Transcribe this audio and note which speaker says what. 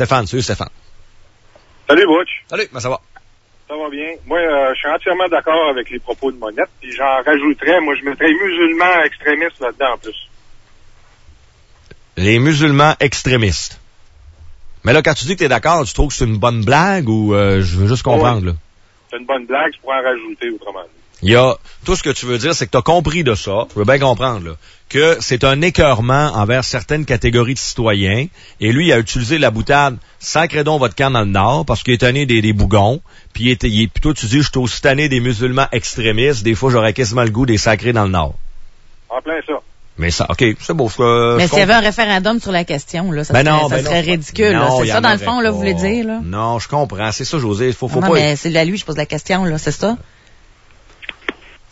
Speaker 1: Stéphane. Salut, Stéphane.
Speaker 2: Salut, Butch.
Speaker 1: Salut, ça va?
Speaker 2: Ça va bien. Moi, je suis entièrement d'accord avec les propos de Monette, puis j'en rajouterais, moi, je mettrais musulmans extrémistes là-dedans en plus.
Speaker 1: Les musulmans extrémistes. Mais là, quand tu dis que t'es d'accord, tu trouves que c'est une bonne blague ou je veux juste comprendre, là?
Speaker 2: C'est une bonne blague, je pourrais en rajouter autrement.
Speaker 1: Il y a, tout ce que tu veux dire, c'est que t'as compris de ça, je veux bien comprendre, là, que c'est un écœurement envers certaines catégories de citoyens, et lui, il a utilisé la boutade « Sacrez donc votre camp dans le Nord », parce qu'il est tanné des bougons, puis toi, tu dis « Je suis aussi tanné des musulmans extrémistes, des fois, j'aurais quasiment le goût des sacrés dans le Nord ».
Speaker 2: En plein ça.
Speaker 1: Mais ça, OK, c'est beau.
Speaker 3: Mais s'il y avait un référen sur la question, là, ça serait ridicule.
Speaker 1: Non,
Speaker 3: c'est ça, dans le fond, là, vous voulez dire, là?
Speaker 1: Non, je comprends. C'est ça, José. Faut pas...
Speaker 3: mais c'est à lui, je pose la question, là, c'est ça?